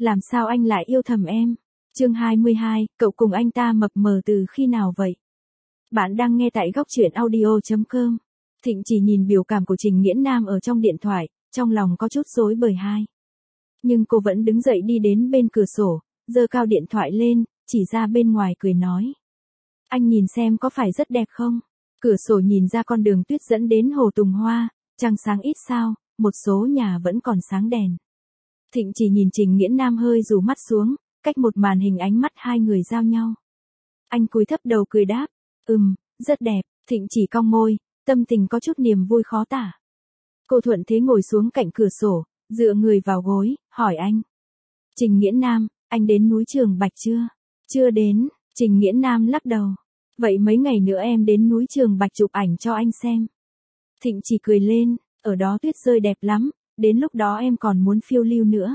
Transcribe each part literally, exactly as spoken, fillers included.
Làm sao anh lại yêu thầm em? Chương hai mươi hai, cậu cùng anh ta mập mờ từ khi nào vậy? Bạn đang nghe tại góc truyện audio chấm com. Thịnh chỉ nhìn biểu cảm của Trình Nghiễn Nam ở trong điện thoại, trong lòng có chút rối bời hai. Nhưng cô vẫn đứng dậy đi đến bên cửa sổ, giơ cao điện thoại lên, chỉ ra bên ngoài cười nói. Anh nhìn xem có phải rất đẹp không? Cửa sổ nhìn ra con đường tuyết dẫn đến hồ Tùng Hoa, trăng sáng ít sao, một số nhà vẫn còn sáng đèn. Thịnh chỉ nhìn Trình Nghiễn Nam hơi rủ mắt xuống, cách một màn hình ánh mắt hai người giao nhau. Anh cúi thấp đầu cười đáp, ừm, rất đẹp. Thịnh chỉ cong môi, tâm tình có chút niềm vui khó tả. Cô thuận thế ngồi xuống cạnh cửa sổ, dựa người vào gối, hỏi anh. Trình Nghiễn Nam, anh đến núi Trường Bạch chưa? Chưa đến. Trình Nghiễn Nam lắc đầu. Vậy mấy ngày nữa em đến núi Trường Bạch chụp ảnh cho anh xem. Thịnh chỉ cười lên, ở đó tuyết rơi đẹp lắm, đến lúc đó em còn muốn phiêu lưu nữa.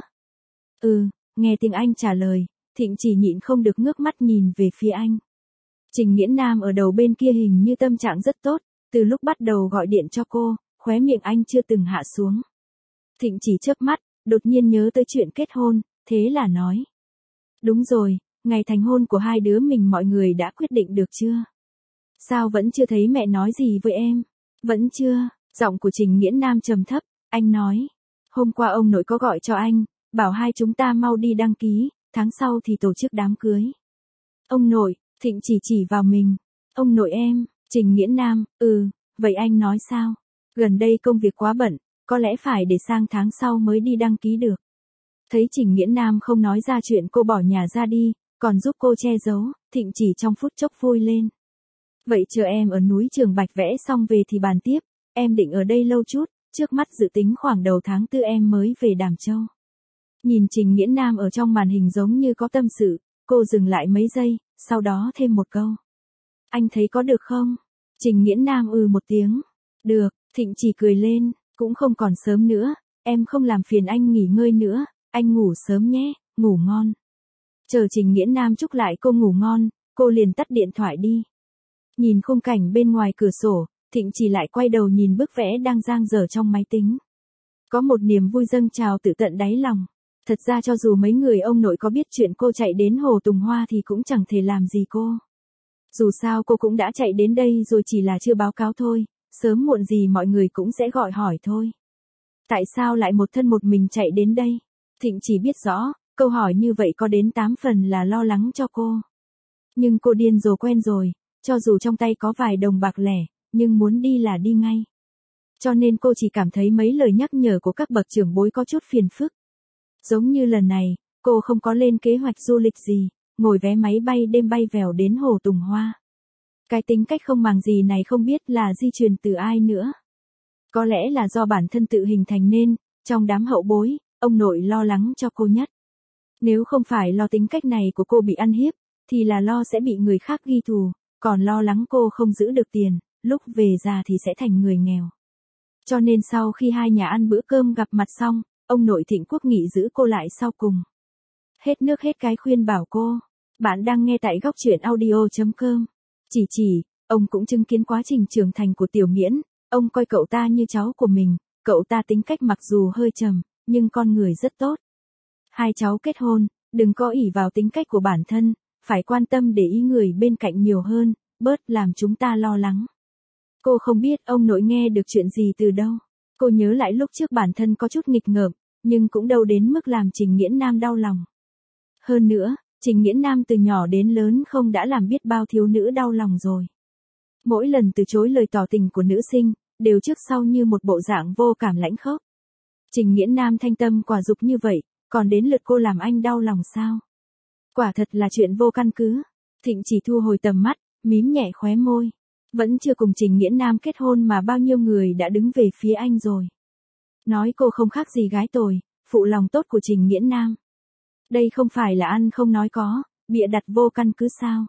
Ừ, nghe tiếng anh trả lời, Thịnh chỉ nhịn không được ngước mắt nhìn về phía anh. Trình Nghiễn Nam ở đầu bên kia hình như tâm trạng rất tốt, từ lúc bắt đầu gọi điện cho cô, khóe miệng anh chưa từng hạ xuống. Thịnh chỉ chớp mắt, đột nhiên nhớ tới chuyện kết hôn, thế là nói. Đúng rồi, ngày thành hôn của hai đứa mình mọi người đã quyết định được chưa? Sao vẫn chưa thấy mẹ nói gì với em? Vẫn chưa, giọng của Trình Nghiễn Nam trầm thấp, anh nói. Hôm qua ông nội có gọi cho anh, bảo hai chúng ta mau đi đăng ký, tháng sau thì tổ chức đám cưới. Ông nội, Thịnh chỉ chỉ vào mình. Ông nội em, Trình Nghiễn Nam, ừ, vậy anh nói sao? Gần đây công việc quá bận, có lẽ phải để sang tháng sau mới đi đăng ký được. Thấy Trình Nghiễn Nam không nói ra chuyện cô bỏ nhà ra đi, còn giúp cô che giấu, Thịnh chỉ trong phút chốc vui lên. Vậy chờ em ở núi Trường Bạch vẽ xong về thì bàn tiếp, em định ở đây lâu chút, trước mắt dự tính khoảng đầu tháng tư em mới về Đàm Châu. Nhìn Trình Nghiễn Nam ở trong màn hình giống như có tâm sự, cô dừng lại mấy giây, sau đó thêm một câu. Anh thấy có được không? Trình Nghiễn Nam ừ một tiếng. Được, Thịnh chỉ cười lên, cũng không còn sớm nữa, em không làm phiền anh nghỉ ngơi nữa, anh ngủ sớm nhé, ngủ ngon. Chờ Trình Nghiễn Nam chúc lại cô ngủ ngon, cô liền tắt điện thoại đi. Nhìn khung cảnh bên ngoài cửa sổ, Thịnh chỉ lại quay đầu nhìn bức vẽ đang dang dở trong máy tính. Có một niềm vui dâng trào từ tận đáy lòng. Thật ra cho dù mấy người ông nội có biết chuyện cô chạy đến hồ Tùng Hoa thì cũng chẳng thể làm gì cô. Dù sao cô cũng đã chạy đến đây rồi, chỉ là chưa báo cáo thôi, sớm muộn gì mọi người cũng sẽ gọi hỏi thôi. Tại sao lại một thân một mình chạy đến đây? Thịnh chỉ biết rõ, câu hỏi như vậy có đến tám phần là lo lắng cho cô. Nhưng cô điên rồ quen rồi, cho dù trong tay có vài đồng bạc lẻ, nhưng muốn đi là đi ngay. Cho nên cô chỉ cảm thấy mấy lời nhắc nhở của các bậc trưởng bối có chút phiền phức. Giống như lần này, cô không có lên kế hoạch du lịch gì, ngồi vé máy bay đêm bay vèo đến hồ Tùng Hoa. Cái tính cách không màng gì này không biết là di truyền từ ai nữa. Có lẽ là do bản thân tự hình thành nên, trong đám hậu bối, ông nội lo lắng cho cô nhất. Nếu không phải lo tính cách này của cô bị ăn hiếp, thì là lo sẽ bị người khác ghi thù, còn lo lắng cô không giữ được tiền, lúc về già thì sẽ thành người nghèo. Cho nên sau khi hai nhà ăn bữa cơm gặp mặt xong, ông nội Thịnh Quốc nghị giữ cô lại sau cùng. Hết nước hết cái khuyên bảo cô. Bạn đang nghe tại góc truyện audio chấm com. Chỉ chỉ, ông cũng chứng kiến quá trình trưởng thành của Tiểu Nghiễn, ông coi cậu ta như cháu của mình, cậu ta tính cách mặc dù hơi trầm, nhưng con người rất tốt. Hai cháu kết hôn, đừng có ỷ vào tính cách của bản thân, phải quan tâm để ý người bên cạnh nhiều hơn, bớt làm chúng ta lo lắng. Cô không biết ông nội nghe được chuyện gì từ đâu. Cô nhớ lại lúc trước bản thân có chút nghịch ngợm, nhưng cũng đâu đến mức làm Trình Nghiễn Nam đau lòng. Hơn nữa, Trình Nghiễn Nam từ nhỏ đến lớn không đã làm biết bao thiếu nữ đau lòng rồi. Mỗi lần từ chối lời tỏ tình của nữ sinh, đều trước sau như một bộ dạng vô cảm lãnh khốc. Trình Nghiễn Nam thanh tâm quả dục như vậy, còn đến lượt cô làm anh đau lòng sao? Quả thật là chuyện vô căn cứ. Thịnh chỉ thu hồi tầm mắt, mím nhẹ khóe môi. Vẫn chưa cùng Trình Nghiễn Nam kết hôn mà bao nhiêu người đã đứng về phía anh rồi. Nói cô không khác gì gái tồi, phụ lòng tốt của Trình Nghiễn Nam. Đây không phải là ăn không nói có, bịa đặt vô căn cứ sao?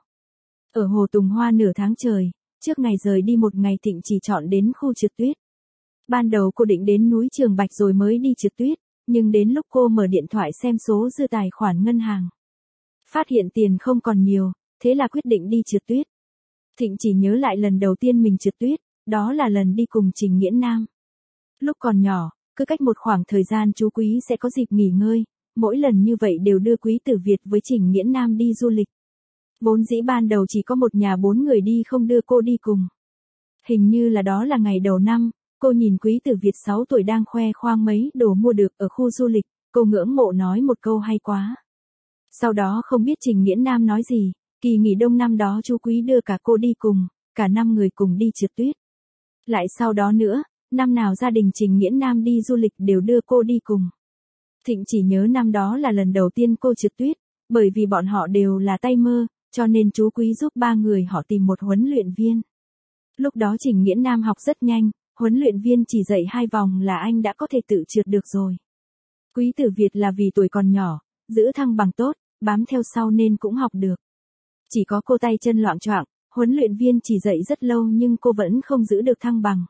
Ở hồ Tùng Hoa nửa tháng trời, trước ngày rời đi một ngày Thịnh chỉ chọn đến khu trượt tuyết. Ban đầu cô định đến núi Trường Bạch rồi mới đi trượt tuyết, nhưng đến lúc cô mở điện thoại xem số dư tài khoản ngân hàng, phát hiện tiền không còn nhiều, thế là quyết định đi trượt tuyết. Thịnh chỉ nhớ lại lần đầu tiên mình trượt tuyết, đó là lần đi cùng Trình Nghiễn Nam. Lúc còn nhỏ, cứ cách một khoảng thời gian chú quý sẽ có dịp nghỉ ngơi, mỗi lần như vậy đều đưa Quý Tử Việt với Trình Nghiễn Nam đi du lịch. Vốn dĩ ban đầu chỉ có một nhà bốn người đi không đưa cô đi cùng. Hình như là đó là ngày đầu năm, cô nhìn Quý Tử Việt sáu tuổi đang khoe khoang mấy đồ mua được ở khu du lịch, cô ngưỡng mộ nói một câu hay quá. Sau đó không biết Trình Nghiễn Nam nói gì, kỳ nghỉ đông năm đó chú Quý đưa cả cô đi cùng, cả năm người cùng đi trượt tuyết. Lại sau đó nữa, năm nào gia đình Trình Nghiễn Nam đi du lịch đều đưa cô đi cùng. Thịnh chỉ nhớ năm đó là lần đầu tiên cô trượt tuyết, bởi vì bọn họ đều là tay mơ, cho nên chú Quý giúp ba người họ tìm một huấn luyện viên. Lúc đó Trình Nghiễn Nam học rất nhanh, huấn luyện viên chỉ dạy hai vòng là anh đã có thể tự trượt được rồi. Quý Tử Việt là vì tuổi còn nhỏ, giữ thăng bằng tốt, bám theo sau nên cũng học được. Chỉ có cô tay chân loạng choạng, huấn luyện viên chỉ dạy rất lâu nhưng cô vẫn không giữ được thăng bằng.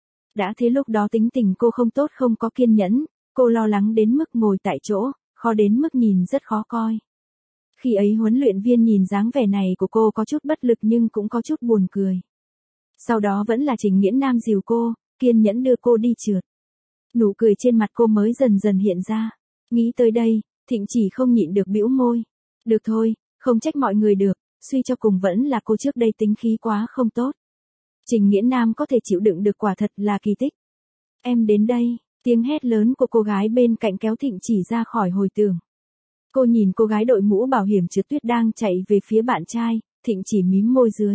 Đã thế lúc đó tính tình cô không tốt, không có kiên nhẫn, cô lo lắng đến mức ngồi tại chỗ, khó đến mức nhìn rất khó coi. Khi ấy huấn luyện viên nhìn dáng vẻ này của cô có chút bất lực nhưng cũng có chút buồn cười. Sau đó vẫn là Trình Nghiễn Nam dìu cô, kiên nhẫn đưa cô đi trượt. Nụ cười trên mặt cô mới dần dần hiện ra. Nghĩ tới đây, Thịnh chỉ không nhịn được bĩu môi. Được thôi, không trách mọi người được, suy cho cùng vẫn là cô trước đây tính khí quá không tốt. Trình Nghiễn Nam có thể chịu đựng được quả thật là kỳ tích. Em đến đây, tiếng hét lớn của cô gái bên cạnh kéo Thịnh chỉ ra khỏi hồi tưởng. Cô nhìn cô gái đội mũ bảo hiểm trượt tuyết đang chạy về phía bạn trai, Thịnh chỉ mím môi dưới.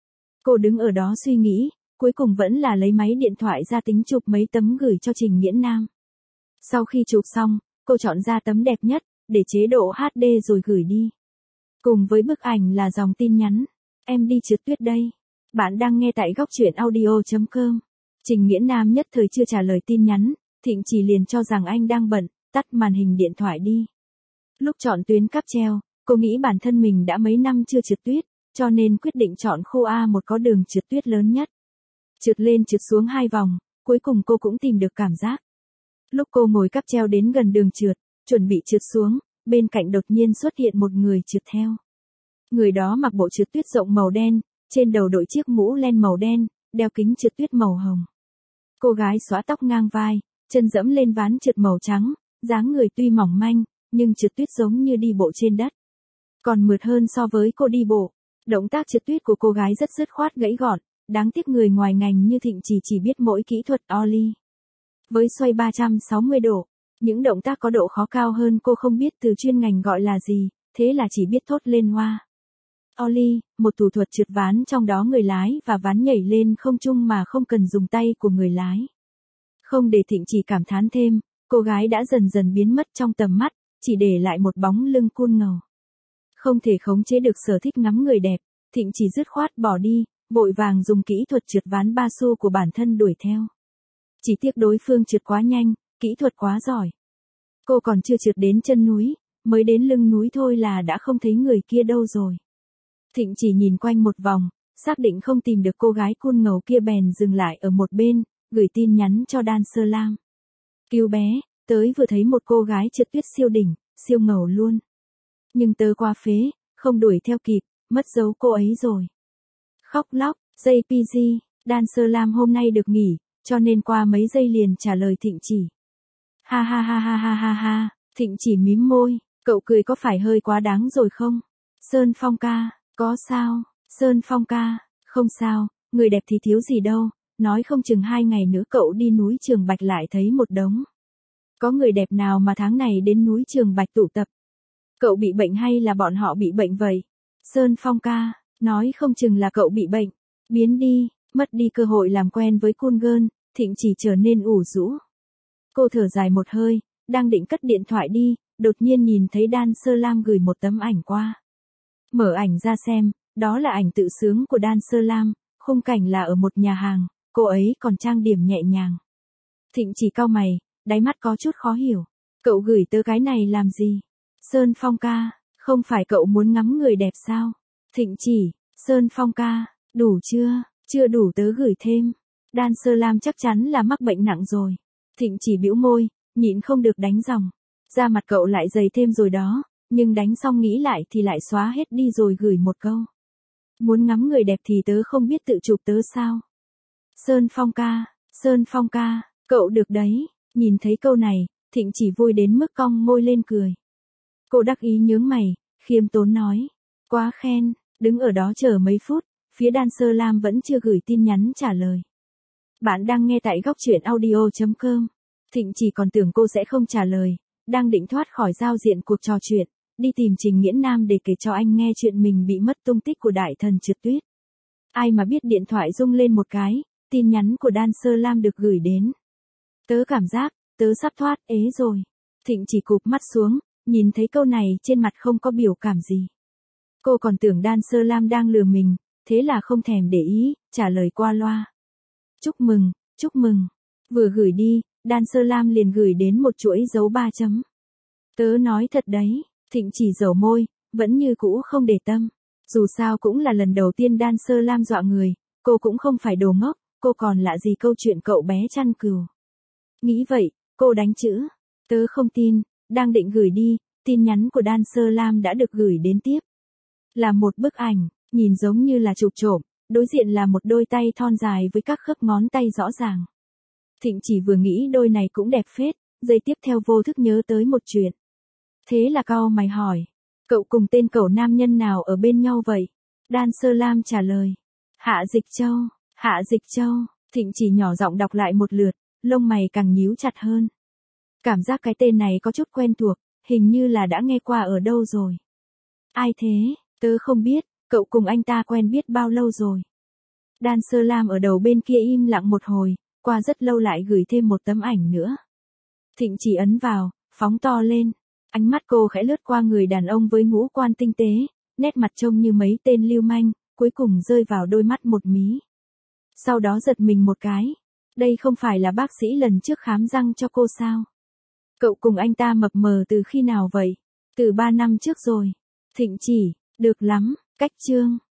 Cô đứng ở đó suy nghĩ, cuối cùng vẫn là lấy máy điện thoại ra tính chụp mấy tấm gửi cho Trình Nghiễn Nam. Sau khi chụp xong, cô chọn ra tấm đẹp nhất, để chế độ hát đê rồi gửi đi. Cùng với bức ảnh là dòng tin nhắn. Em đi trượt tuyết đây. Bạn đang nghe tại góc truyện audio chấm com. Trình Nghiễn Nam nhất thời chưa trả lời tin nhắn, Thịnh chỉ liền cho rằng anh đang bận, tắt màn hình điện thoại đi. Lúc chọn tuyến cáp treo, cô nghĩ bản thân mình đã mấy năm chưa trượt tuyết, cho nên quyết định chọn khu A một có đường trượt tuyết lớn nhất. Trượt lên trượt xuống hai vòng, cuối cùng cô cũng tìm được cảm giác. Lúc cô ngồi cáp treo đến gần đường trượt, chuẩn bị trượt xuống, bên cạnh đột nhiên xuất hiện một người trượt theo. Người đó mặc bộ trượt tuyết rộng màu đen, trên đầu đội chiếc mũ len màu đen, đeo kính trượt tuyết màu hồng. Cô gái xõa tóc ngang vai, chân dẫm lên ván trượt màu trắng, dáng người tuy mỏng manh, nhưng trượt tuyết giống như đi bộ trên đất. Còn mượt hơn so với cô đi bộ. Động tác trượt tuyết của cô gái rất dứt khoát gãy gọn, đáng tiếc người ngoài ngành như Thịnh chỉ chỉ biết mỗi kỹ thuật ollie. Với xoay ba trăm sáu mươi độ, những động tác có độ khó cao hơn cô không biết từ chuyên ngành gọi là gì, thế là chỉ biết thốt lên hoa. Ollie, một thủ thuật trượt ván trong đó người lái và ván nhảy lên không trung mà không cần dùng tay của người lái. Không để Thịnh chỉ cảm thán thêm, cô gái đã dần dần biến mất trong tầm mắt, chỉ để lại một bóng lưng cool ngầu. Không thể khống chế được sở thích ngắm người đẹp, Thịnh chỉ dứt khoát bỏ đi, vội vàng dùng kỹ thuật trượt ván ba xu của bản thân đuổi theo. Chỉ tiếc đối phương trượt quá nhanh, kỹ thuật quá giỏi. Cô còn chưa trượt đến chân núi, mới đến lưng núi thôi là đã không thấy người kia đâu rồi. Thịnh chỉ nhìn quanh một vòng, xác định không tìm được cô gái cool ngầu kia bèn dừng lại ở một bên, gửi tin nhắn cho Dan Sơ Lam. Cứu bé, tới vừa thấy một cô gái trượt tuyết siêu đỉnh, siêu ngầu luôn. Nhưng tớ quá phế, không đuổi theo kịp, mất dấu cô ấy rồi. Khóc lóc, gi pê giê, Dan Sơ Lam hôm nay được nghỉ, cho nên qua mấy giây liền trả lời Thịnh chỉ. Ha ha ha ha ha ha ha, Thịnh chỉ mím môi, cậu cười có phải hơi quá đáng rồi không? Sơn Phong ca, có sao? Sơn Phong ca, không sao, người đẹp thì thiếu gì đâu, nói không chừng hai ngày nữa cậu đi núi Trường Bạch lại thấy một đống. Có người đẹp nào mà tháng này đến núi Trường Bạch tụ tập? Cậu bị bệnh hay là bọn họ bị bệnh vậy? Sơn Phong ca, nói không chừng là cậu bị bệnh. Biến đi, mất đi cơ hội làm quen với cool girl, Thịnh chỉ trở nên ủ rũ. Cô thở dài một hơi, đang định cất điện thoại đi, đột nhiên nhìn thấy Dan Sơ Lam gửi một tấm ảnh qua. Mở ảnh ra xem, đó là ảnh tự sướng của Dan Sơ Lam, khung cảnh là ở một nhà hàng, cô ấy còn trang điểm nhẹ nhàng. Thịnh chỉ cau mày, đáy mắt có chút khó hiểu. Cậu gửi tớ cái này làm gì? Sơn Phong ca, không phải cậu muốn ngắm người đẹp sao? Thịnh chỉ, Sơn Phong ca, đủ chưa? Chưa đủ tớ gửi thêm. Dan Sơ Lam chắc chắn là mắc bệnh nặng rồi. Thịnh chỉ bĩu môi, nhịn không được đánh dòng. Da mặt cậu lại dày thêm rồi đó, nhưng đánh xong nghĩ lại thì lại xóa hết đi rồi gửi một câu. Muốn ngắm người đẹp thì tớ không biết tự chụp tớ sao? Sơn Phong ca, Sơn Phong ca, cậu được đấy. Nhìn thấy câu này, Thịnh chỉ vui đến mức cong môi lên cười. Cô đắc ý nhướng mày, khiêm tốn nói. Quá khen, đứng ở đó chờ mấy phút, phía đan sơ lam vẫn chưa gửi tin nhắn trả lời. Bạn đang nghe tại góc chuyện audio chấm com. Thịnh chỉ còn tưởng cô sẽ không trả lời, đang định thoát khỏi giao diện cuộc trò chuyện, đi tìm Trình Nghiễn Nam để kể cho anh nghe chuyện mình bị mất tung tích của đại thần Trượt Tuyết. Ai mà biết điện thoại rung lên một cái, tin nhắn của đan sơ lam được gửi đến. Tớ cảm giác, tớ sắp thoát ế rồi. Thịnh chỉ cụp mắt xuống, nhìn thấy câu này trên mặt không có biểu cảm gì. Cô còn tưởng đan sơ lam đang lừa mình, thế là không thèm để ý, trả lời qua loa. Chúc mừng, chúc mừng. Vừa gửi đi, đan sơ lam liền gửi đến một chuỗi dấu ba chấm. Tớ nói thật đấy, Thịnh chỉ dầu môi, vẫn như cũ không để tâm. Dù sao cũng là lần đầu tiên đan sơ lam dọa người, cô cũng không phải đồ ngốc, cô còn lạ gì câu chuyện cậu bé chăn cừu. Nghĩ vậy, cô đánh chữ. Tớ không tin, đang định gửi đi, tin nhắn của đan sơ lam đã được gửi đến tiếp. Là một bức ảnh, nhìn giống như là chụp trộm, đối diện là một đôi tay thon dài với các khớp ngón tay rõ ràng. Thịnh chỉ vừa nghĩ đôi này cũng đẹp phết, giây tiếp theo vô thức nhớ tới một chuyện. Thế là cau mày hỏi, cậu cùng tên cậu nam nhân nào ở bên nhau vậy? Đan sơ lam trả lời, Hạ Dịch Châu, Hạ Dịch Châu. Thịnh chỉ nhỏ giọng đọc lại một lượt, lông mày càng nhíu chặt hơn. Cảm giác cái tên này có chút quen thuộc, hình như là đã nghe qua ở đâu rồi. Ai thế, tớ không biết, cậu cùng anh ta quen biết bao lâu rồi? Đan sơ lam ở đầu bên kia im lặng một hồi, qua rất lâu lại gửi thêm một tấm ảnh nữa. Thịnh chỉ ấn vào, phóng to lên. Ánh mắt cô khẽ lướt qua người đàn ông với ngũ quan tinh tế, nét mặt trông như mấy tên lưu manh, cuối cùng rơi vào đôi mắt một mí. Sau đó giật mình một cái. Đây không phải là bác sĩ lần trước khám răng cho cô sao? Cậu cùng anh ta mập mờ từ khi nào vậy? Từ ba năm trước rồi. Thịnh chỉ, được lắm, cách chương.